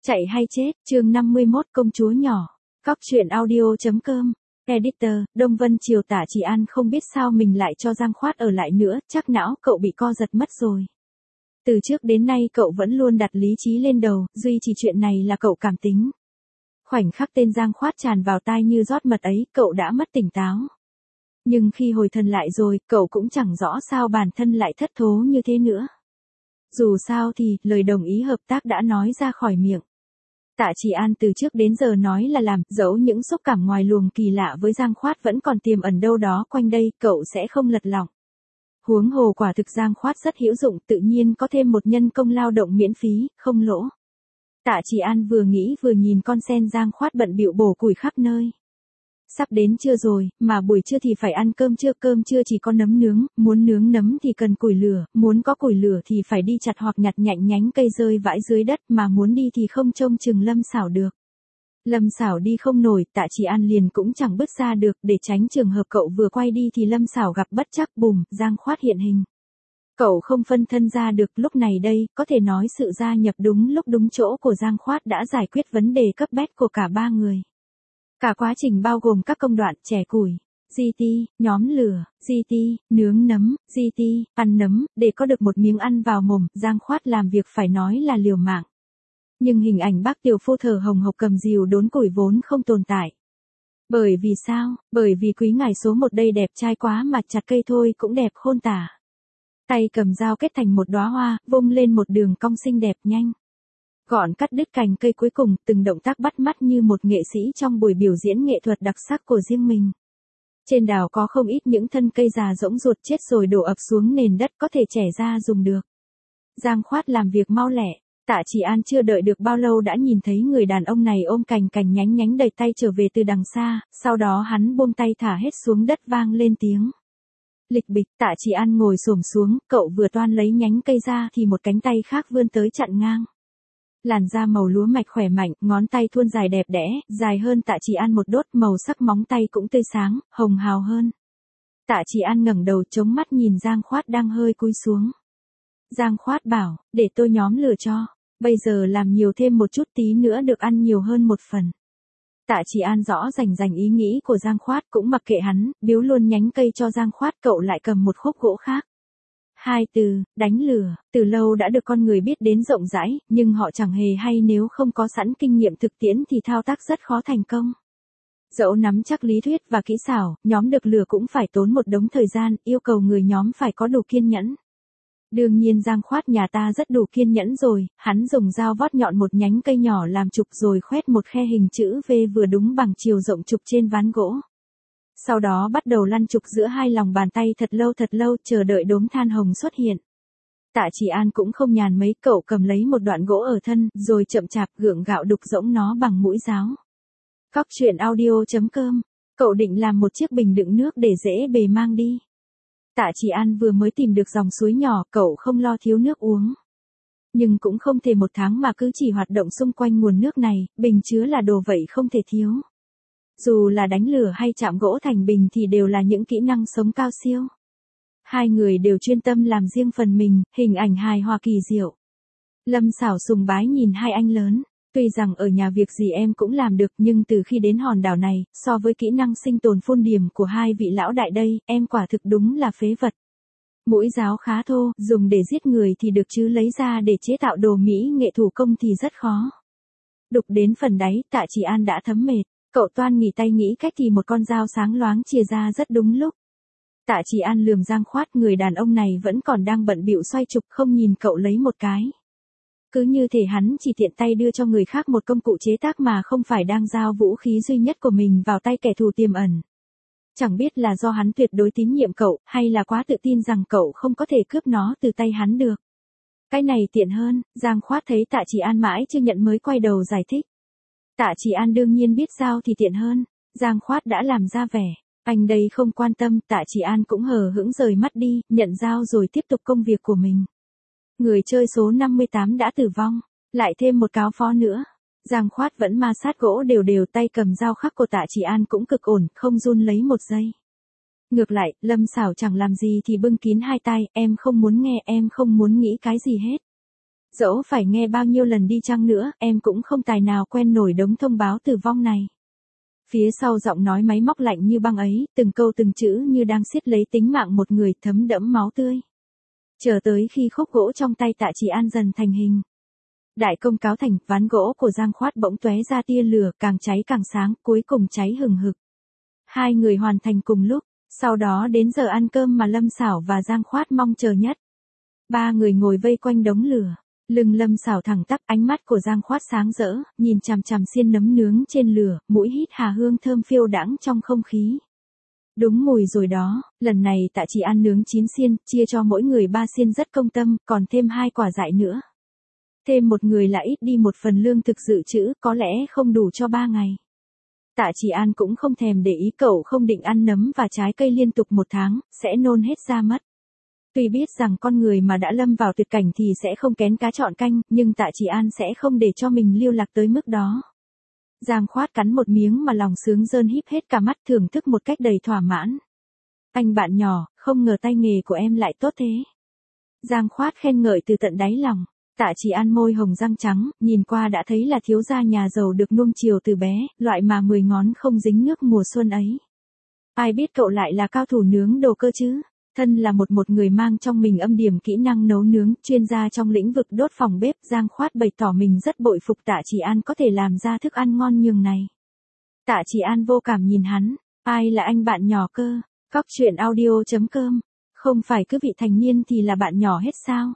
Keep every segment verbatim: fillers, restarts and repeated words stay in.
Chạy hay chết, chương năm mươi mốt công chúa nhỏ. Cóc truyện audio.com. Editor, Đông Vân Triều Tả Chỉ An không biết sao mình lại cho Giang Khoát ở lại nữa, chắc não cậu bị co giật mất rồi. Từ trước đến nay cậu vẫn luôn đặt lý trí lên đầu, duy chỉ chuyện này là cậu cảm tính. Khoảnh khắc tên Giang Khoát tràn vào tai như rót mật ấy, cậu đã mất tỉnh táo. Nhưng khi hồi thần lại rồi, cậu cũng chẳng rõ sao bản thân lại thất thố như thế nữa. Dù sao thì, lời đồng ý hợp tác đã nói ra khỏi miệng. Tạ Chỉ An từ trước đến giờ nói là làm, dẫu những xúc cảm ngoài luồng kỳ lạ với Giang Khoát vẫn còn tiềm ẩn đâu đó quanh đây, cậu sẽ không lật lọng. Huống hồ quả thực Giang Khoát rất hữu dụng, tự nhiên có thêm một nhân công lao động miễn phí, không lỗ. Tạ Chỉ An vừa nghĩ vừa nhìn con sen Giang Khoát bận bịu bổ củi khắp nơi. Sắp đến trưa rồi, mà buổi trưa thì phải ăn cơm trưa, cơm trưa chỉ có nấm nướng, muốn nướng nấm thì cần củi lửa, muốn có củi lửa thì phải đi chặt hoặc nhặt nhạnh nhánh cây rơi vãi dưới đất, mà muốn đi thì không trông chừng Lâm Sảo được. Lâm Sảo đi không nổi, Tạ Chỉ An liền cũng chẳng bước ra được, để tránh trường hợp cậu vừa quay đi thì Lâm Sảo gặp bất trắc, bùm, Giang Khoát hiện hình. Cậu không phân thân ra được, lúc này đây, có thể nói sự gia nhập đúng lúc đúng chỗ của Giang Khoát đã giải quyết vấn đề cấp bách của cả ba người. Cả quá trình bao gồm các công đoạn chẻ củi, gi ti, nhóm lửa, gi ti, nướng nấm, gi ti, ăn nấm, để có được một miếng ăn vào mồm, Giang Khoát làm việc phải nói là liều mạng. Nhưng hình ảnh bác tiểu phu thở hồng hộc cầm rìu đốn củi vốn không tồn tại. Bởi vì sao? Bởi vì quý ngài số một đây đẹp trai quá mà chặt cây thôi cũng đẹp khôn tả. Tay cầm dao kết thành một đóa hoa, vung lên một đường cong xinh đẹp nhanh. Gọn cắt đứt cành cây cuối cùng, từng động tác bắt mắt như một nghệ sĩ trong buổi biểu diễn nghệ thuật đặc sắc của riêng mình. Trên đảo có không ít những thân cây già rỗng ruột chết rồi đổ ập xuống nền đất có thể chẻ ra dùng được. Giang Khoát làm việc mau lẹ, Tạ Chỉ An chưa đợi được bao lâu đã nhìn thấy người đàn ông này ôm cành cành nhánh nhánh đầy tay trở về từ đằng xa, sau đó hắn buông tay thả hết xuống đất vang lên tiếng. Lịch bịch, Tạ Chỉ An ngồi xổm xuống, cậu vừa toan lấy nhánh cây ra thì một cánh tay khác vươn tới chặn ngang. Làn da màu lúa mạch khỏe mạnh, ngón tay thuôn dài đẹp đẽ, dài hơn Tạ Chỉ An một đốt, màu sắc móng tay cũng tươi sáng, hồng hào hơn. Tạ Chỉ An ngẩng đầu chống mắt nhìn Giang Khoát đang hơi cúi xuống. Giang Khoát bảo, để tôi nhóm lửa cho, bây giờ làm nhiều thêm một chút tí nữa được ăn nhiều hơn một phần. Tạ Chỉ An rõ rành rành ý nghĩ của Giang Khoát cũng mặc kệ hắn, biếu luôn nhánh cây cho Giang Khoát, cậu lại cầm một khúc gỗ khác. Hai từ, đánh lửa, từ lâu đã được con người biết đến rộng rãi, nhưng họ chẳng hề hay nếu không có sẵn kinh nghiệm thực tiễn thì thao tác rất khó thành công. Dẫu nắm chắc lý thuyết và kỹ xảo, nhóm được lửa cũng phải tốn một đống thời gian, yêu cầu người nhóm phải có đủ kiên nhẫn. Đương nhiên Giang Khoát nhà ta rất đủ kiên nhẫn rồi, hắn dùng dao vót nhọn một nhánh cây nhỏ làm trục rồi khoét một khe hình chữ V vừa đúng bằng chiều rộng trục trên ván gỗ. Sau đó bắt đầu lăn trục giữa hai lòng bàn tay thật lâu thật lâu, chờ đợi đốm than hồng xuất hiện. Tạ Chỉ An cũng không nhàn mấy, cậu cầm lấy một đoạn gỗ ở thân, rồi chậm chạp gượng gạo đục rỗng nó bằng mũi giáo. Cóc truyện audio.com. Cậu định làm một chiếc bình đựng nước để dễ bề mang đi. Tạ Chỉ An vừa mới tìm được dòng suối nhỏ, cậu không lo thiếu nước uống. Nhưng cũng không thể một tháng mà cứ chỉ hoạt động xung quanh nguồn nước này, bình chứa là đồ vậy không thể thiếu. Dù là đánh lửa hay chạm gỗ thành bình thì đều là những kỹ năng sống cao siêu. Hai người đều chuyên tâm làm riêng phần mình, hình ảnh hài hòa kỳ diệu. Lâm Sảo sùng bái nhìn hai anh lớn, tuy rằng ở nhà việc gì em cũng làm được nhưng từ khi đến hòn đảo này, so với kỹ năng sinh tồn phôn điểm của hai vị lão đại đây, em quả thực đúng là phế vật. Mũi giáo khá thô, dùng để giết người thì được chứ lấy ra để chế tạo đồ mỹ nghệ thủ công thì rất khó. Đục đến phần đáy, Tạ Chỉ An đã thấm mệt. Cậu toan nghỉ tay nghĩ cách thì một con dao sáng loáng chìa ra rất đúng lúc. Tạ Chỉ An lườm Giang Khoát, người đàn ông này vẫn còn đang bận bịu xoay trục, không nhìn cậu lấy một cái. Cứ như thể hắn chỉ tiện tay đưa cho người khác một công cụ chế tác mà không phải đang giao vũ khí duy nhất của mình vào tay kẻ thù tiềm ẩn. Chẳng biết là do hắn tuyệt đối tín nhiệm cậu, hay là quá tự tin rằng cậu không có thể cướp nó từ tay hắn được. Cái này tiện hơn, Giang Khoát thấy Tạ Chỉ An mãi chưa nhận mới quay đầu giải thích. Tạ Chỉ An đương nhiên biết sao thì tiện hơn, Giang Khoát đã làm ra vẻ, anh đây không quan tâm, Tạ Chỉ An cũng hờ hững rời mắt đi, nhận dao rồi tiếp tục công việc của mình. Người chơi số năm mươi tám đã tử vong, lại thêm một cáo phó nữa. Giang Khoát vẫn ma sát gỗ đều đều, tay cầm dao khắc của Tạ Chỉ An cũng cực ổn, không run lấy một giây. Ngược lại, Lâm Sảo chẳng làm gì thì bưng kín hai tay, em không muốn nghe, em không muốn nghĩ cái gì hết. Dẫu phải nghe bao nhiêu lần đi chăng nữa, em cũng không tài nào quen nổi đống thông báo tử vong này. Phía sau giọng nói máy móc lạnh như băng ấy, từng câu từng chữ như đang siết lấy tính mạng một người thấm đẫm máu tươi. Chờ tới khi khúc gỗ trong tay Tạ Chỉ An dần thành hình. Đại công cáo thành, ván gỗ của Giang Khoát bỗng tóe ra tia lửa, càng cháy càng sáng, cuối cùng cháy hừng hực. Hai người hoàn thành cùng lúc, sau đó đến giờ ăn cơm mà Lâm Sảo và Giang Khoát mong chờ nhất. Ba người ngồi vây quanh đống lửa, lưng Lâm Sảo thẳng tắp, ánh mắt của Giang Khoát sáng rỡ, nhìn chằm chằm xiên nấm nướng trên lửa, mũi hít hà hương thơm phiêu đãng trong không khí. Đúng mùi rồi đó, lần này Tạ Chỉ An nướng chín xiên, chia cho mỗi người ba xiên rất công tâm, còn thêm hai quả dại nữa. Thêm một người là ít đi một phần lương thực dự trữ, có lẽ không đủ cho ba ngày. Tạ Chỉ An cũng không thèm để ý, cậu không định ăn nấm và trái cây liên tục một tháng, sẽ nôn hết ra mất. Tuy biết rằng con người mà đã lâm vào tuyệt cảnh thì sẽ không kén cá chọn canh, nhưng Tạ Chỉ An sẽ không để cho mình lưu lạc tới mức đó. Giang Khoát cắn một miếng mà lòng sướng rơn híp hết cả mắt, thưởng thức một cách đầy thỏa mãn. Anh bạn nhỏ, không ngờ tay nghề của em lại tốt thế. Giang Khoát khen ngợi từ tận đáy lòng. Tạ Chỉ An môi hồng răng trắng, nhìn qua đã thấy là thiếu gia nhà giàu được nuông chiều từ bé, loại mà mười ngón không dính nước mùa xuân ấy. Ai biết cậu lại là cao thủ nướng đồ cơ chứ? Thân là một một người mang trong mình âm điểm kỹ năng nấu nướng, chuyên gia trong lĩnh vực đốt phòng bếp, Giang Khoát bày tỏ mình rất bội phục Tạ Chỉ An có thể làm ra thức ăn ngon nhường này. Tạ Chỉ An vô cảm nhìn hắn, ai là anh bạn nhỏ cơ? Cóc truyện audio chấm com, không phải cứ vị thành niên thì là bạn nhỏ hết sao?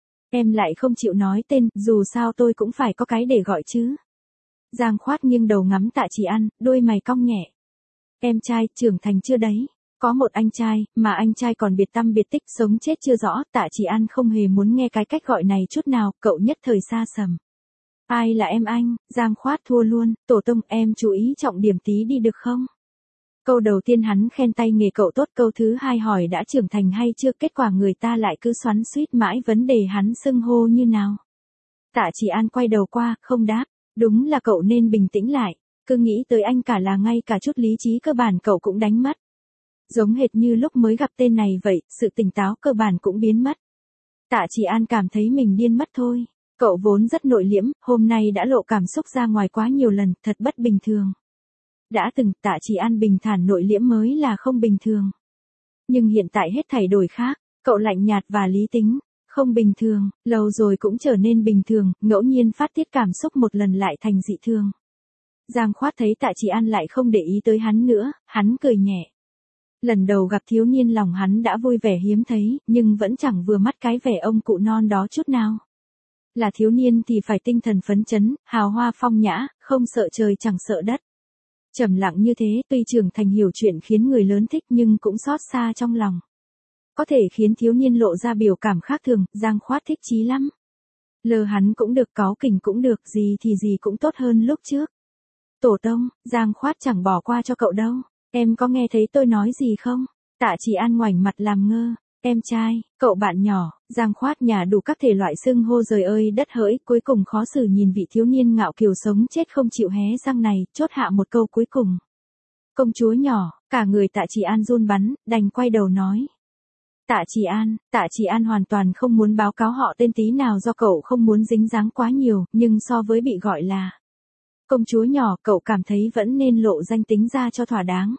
Em lại không chịu nói tên, dù sao tôi cũng phải có cái để gọi chứ. Giang Khoát nghiêng đầu ngắm Tạ Chỉ An, đôi mày cong nhẹ. Em trai, trưởng thành chưa đấy? Có một anh trai, mà anh trai còn biệt tăm biệt tích, sống chết chưa rõ. Tạ Chỉ An không hề muốn nghe cái cách gọi này chút nào, cậu nhất thời xa sầm. Ai là em anh? Giang Khoát thua luôn, tổ tông, em chú ý trọng điểm tí đi được không? Câu đầu tiên hắn khen tay nghề cậu tốt, câu thứ hai hỏi đã trưởng thành hay chưa, kết quả người ta lại cứ xoắn xuýt mãi vấn đề hắn xưng hô như nào. Tạ Chỉ An quay đầu qua, không đáp, đúng là cậu nên bình tĩnh lại, cứ nghĩ tới anh cả là ngay cả chút lý trí cơ bản cậu cũng đánh mất. Giống hệt như lúc mới gặp tên này vậy, sự tỉnh táo cơ bản cũng biến mất. Tạ Chỉ An cảm thấy mình điên mất thôi, cậu vốn rất nội liễm, hôm nay đã lộ cảm xúc ra ngoài quá nhiều lần, thật bất bình thường. Đã từng, Tạ Chỉ An bình thản nội liễm mới là không bình thường. Nhưng hiện tại hết thảy đổi khác, cậu lạnh nhạt và lý tính, không bình thường, lâu rồi cũng trở nên bình thường, ngẫu nhiên phát tiết cảm xúc một lần lại thành dị thường. Giang Khoát thấy Tạ Chỉ An lại không để ý tới hắn nữa, hắn cười nhẹ. Lần đầu gặp thiếu niên lòng hắn đã vui vẻ hiếm thấy, nhưng vẫn chẳng vừa mắt cái vẻ ông cụ non đó chút nào. Là thiếu niên thì phải tinh thần phấn chấn, hào hoa phong nhã, không sợ trời chẳng sợ đất. Trầm lặng như thế, tuy trưởng thành hiểu chuyện khiến người lớn thích nhưng cũng xót xa trong lòng. Có thể khiến thiếu niên lộ ra biểu cảm khác thường, Giang Khoát thích chí lắm. Lờ hắn cũng được, cáu kỉnh cũng được, gì thì gì cũng tốt hơn lúc trước. Tổ tông, Giang Khoát chẳng bỏ qua cho cậu đâu, em có nghe thấy tôi nói gì không? Tạ Chỉ An ngoảnh mặt làm ngơ. Em trai, cậu bạn nhỏ, Giang Khoát nhà đủ các thể loại xưng hô rời ơi đất hỡi, cuối cùng khó xử nhìn vị thiếu niên ngạo kiều sống chết không chịu hé răng này, chốt hạ một câu cuối cùng. Công chúa nhỏ, cả người Tạ Chỉ An run bắn, đành quay đầu nói. Tạ Chỉ An, Tạ Chỉ An hoàn toàn không muốn báo cáo họ tên tí nào do cậu không muốn dính dáng quá nhiều, nhưng so với bị gọi là công chúa nhỏ, cậu cảm thấy vẫn nên lộ danh tính ra cho thỏa đáng.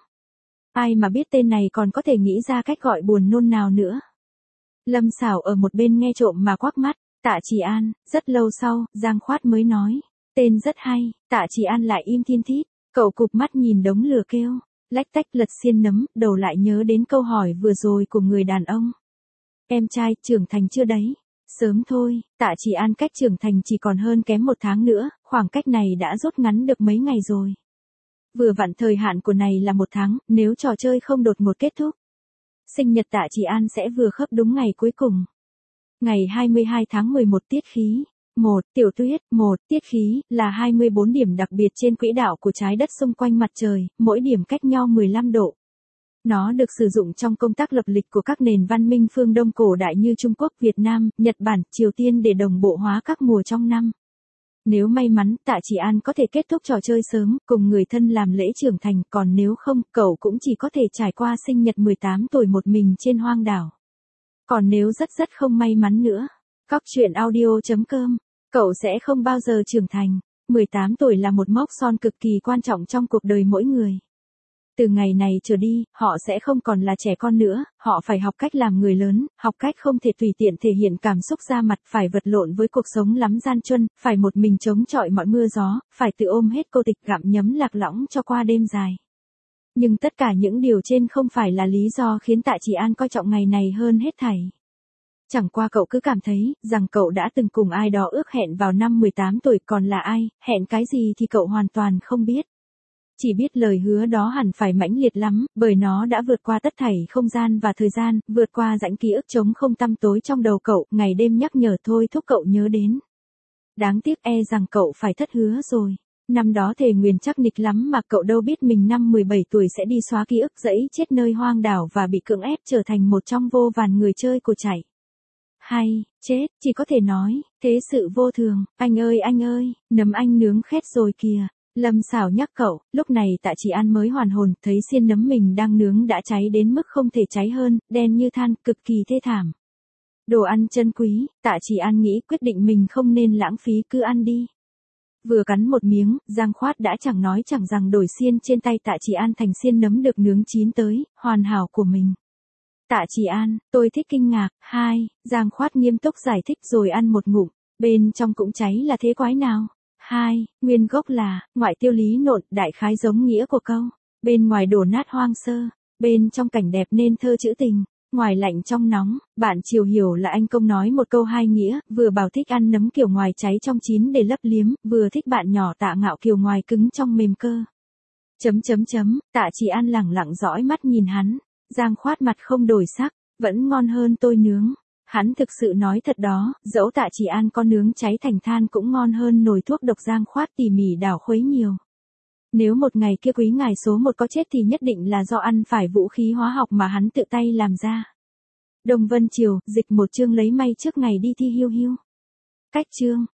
Ai mà biết tên này còn có thể nghĩ ra cách gọi buồn nôn nào nữa. Lâm Sảo ở một bên nghe trộm mà quắc mắt. Tạ Chỉ An, rất lâu sau, Giang Khoát mới nói. Tên rất hay. Tạ Chỉ An lại im thiên thít. Cậu cụp mắt nhìn đống lửa kêu. Lách tách lật xiên nấm, đầu lại nhớ đến câu hỏi vừa rồi của người đàn ông. Em trai, trưởng thành chưa đấy? Sớm thôi, Tạ Chỉ An cách trưởng thành chỉ còn hơn kém một tháng nữa, khoảng cách này đã rút ngắn được mấy ngày rồi. Vừa vặn thời hạn của này là một tháng, nếu trò chơi không đột ngột kết thúc. Sinh nhật Tạ Chỉ An sẽ vừa khớp đúng ngày cuối cùng. Ngày hai mươi hai tháng mười một tiết khí. một. Tiểu tuyết, một. Tiết khí, là hai mươi bốn điểm đặc biệt trên quỹ đạo của trái đất xung quanh mặt trời, mỗi điểm cách nhau mười lăm độ. Nó được sử dụng trong công tác lập lịch của các nền văn minh phương Đông cổ đại như Trung Quốc, Việt Nam, Nhật Bản, Triều Tiên để đồng bộ hóa các mùa trong năm. Nếu may mắn, Tạ Chỉ An có thể kết thúc trò chơi sớm, cùng người thân làm lễ trưởng thành, còn nếu không, cậu cũng chỉ có thể trải qua sinh nhật mười tám tuổi một mình trên hoang đảo. Còn nếu rất rất không may mắn nữa, Cóc truyện audio.com. Cậu sẽ không bao giờ trưởng thành. mười tám tuổi là một mốc son cực kỳ quan trọng trong cuộc đời mỗi người. Từ ngày này trở đi, họ sẽ không còn là trẻ con nữa, họ phải học cách làm người lớn, học cách không thể tùy tiện thể hiện cảm xúc ra mặt, phải vật lộn với cuộc sống lắm gian truân, phải một mình chống chọi mọi mưa gió, phải tự ôm hết cô tịch gặm nhấm lạc lõng cho qua đêm dài. Nhưng tất cả những điều trên không phải là lý do khiến Tạ Chỉ An coi trọng ngày này hơn hết thảy. Chẳng qua cậu cứ cảm thấy, rằng cậu đã từng cùng ai đó ước hẹn vào năm mười tám tuổi, còn là ai, hẹn cái gì thì cậu hoàn toàn không biết. Chỉ biết lời hứa đó hẳn phải mãnh liệt lắm, bởi nó đã vượt qua tất thảy không gian và thời gian, vượt qua rãnh ký ức trống không tăm tối trong đầu cậu, ngày đêm nhắc nhở thôi thúc cậu nhớ đến. Đáng tiếc e rằng cậu phải thất hứa rồi. Năm đó thề nguyền chắc nịch lắm mà cậu đâu biết mình năm mười bảy tuổi sẽ đi xóa ký ức dẫy chết nơi hoang đảo và bị cưỡng ép trở thành một trong vô vàn người chơi của chạy. Hay, chết, chỉ có thể nói, thế sự vô thường, anh ơi anh ơi, nấm anh nướng khét rồi kìa. Lâm Sảo nhắc cậu, lúc này Tạ Chỉ An mới hoàn hồn, thấy xiên nấm mình đang nướng đã cháy đến mức không thể cháy hơn, đen như than, cực kỳ thê thảm. Đồ ăn chân quý, Tạ Chỉ An nghĩ quyết định mình không nên lãng phí, cứ ăn đi. Vừa cắn một miếng, Giang Khoát đã chẳng nói chẳng rằng đổi xiên trên tay Tạ Chỉ An thành xiên nấm được nướng chín tới, hoàn hảo của mình. Tạ Chỉ An, tôi thích kinh ngạc. Hai, Giang Khoát nghiêm túc giải thích rồi ăn một ngụm, bên trong cũng cháy là thế quái nào. Hai, nguyên gốc là, ngoại tiêu lý nộn, đại khái giống nghĩa của câu. Bên ngoài đổ nát hoang sơ, bên trong cảnh đẹp nên thơ trữ tình, ngoài lạnh trong nóng, bạn chiều hiểu là anh công nói một câu hai nghĩa, vừa bảo thích ăn nấm kiểu ngoài cháy trong chín để lấp liếm, vừa thích bạn nhỏ Tạ Ngạo Kiều ngoài cứng trong mềm cơ. Chấm chấm chấm, Tạ Chỉ An lẳng lặng dõi mắt nhìn hắn, Giang Khoát mặt không đổi sắc, vẫn ngon hơn tôi nướng. Hắn thực sự nói thật đó, dẫu Tạ Chỉ An có nướng cháy thành than cũng ngon hơn nồi thuốc độc Giang Khoát tỉ mỉ đảo khuấy nhiều. Nếu một ngày kia quý ngài số một có chết thì nhất định là do ăn phải vũ khí hóa học mà hắn tự tay làm ra. Đồng Vân Triều, dịch một chương lấy may trước ngày đi thi hiu hiu. Cách chương.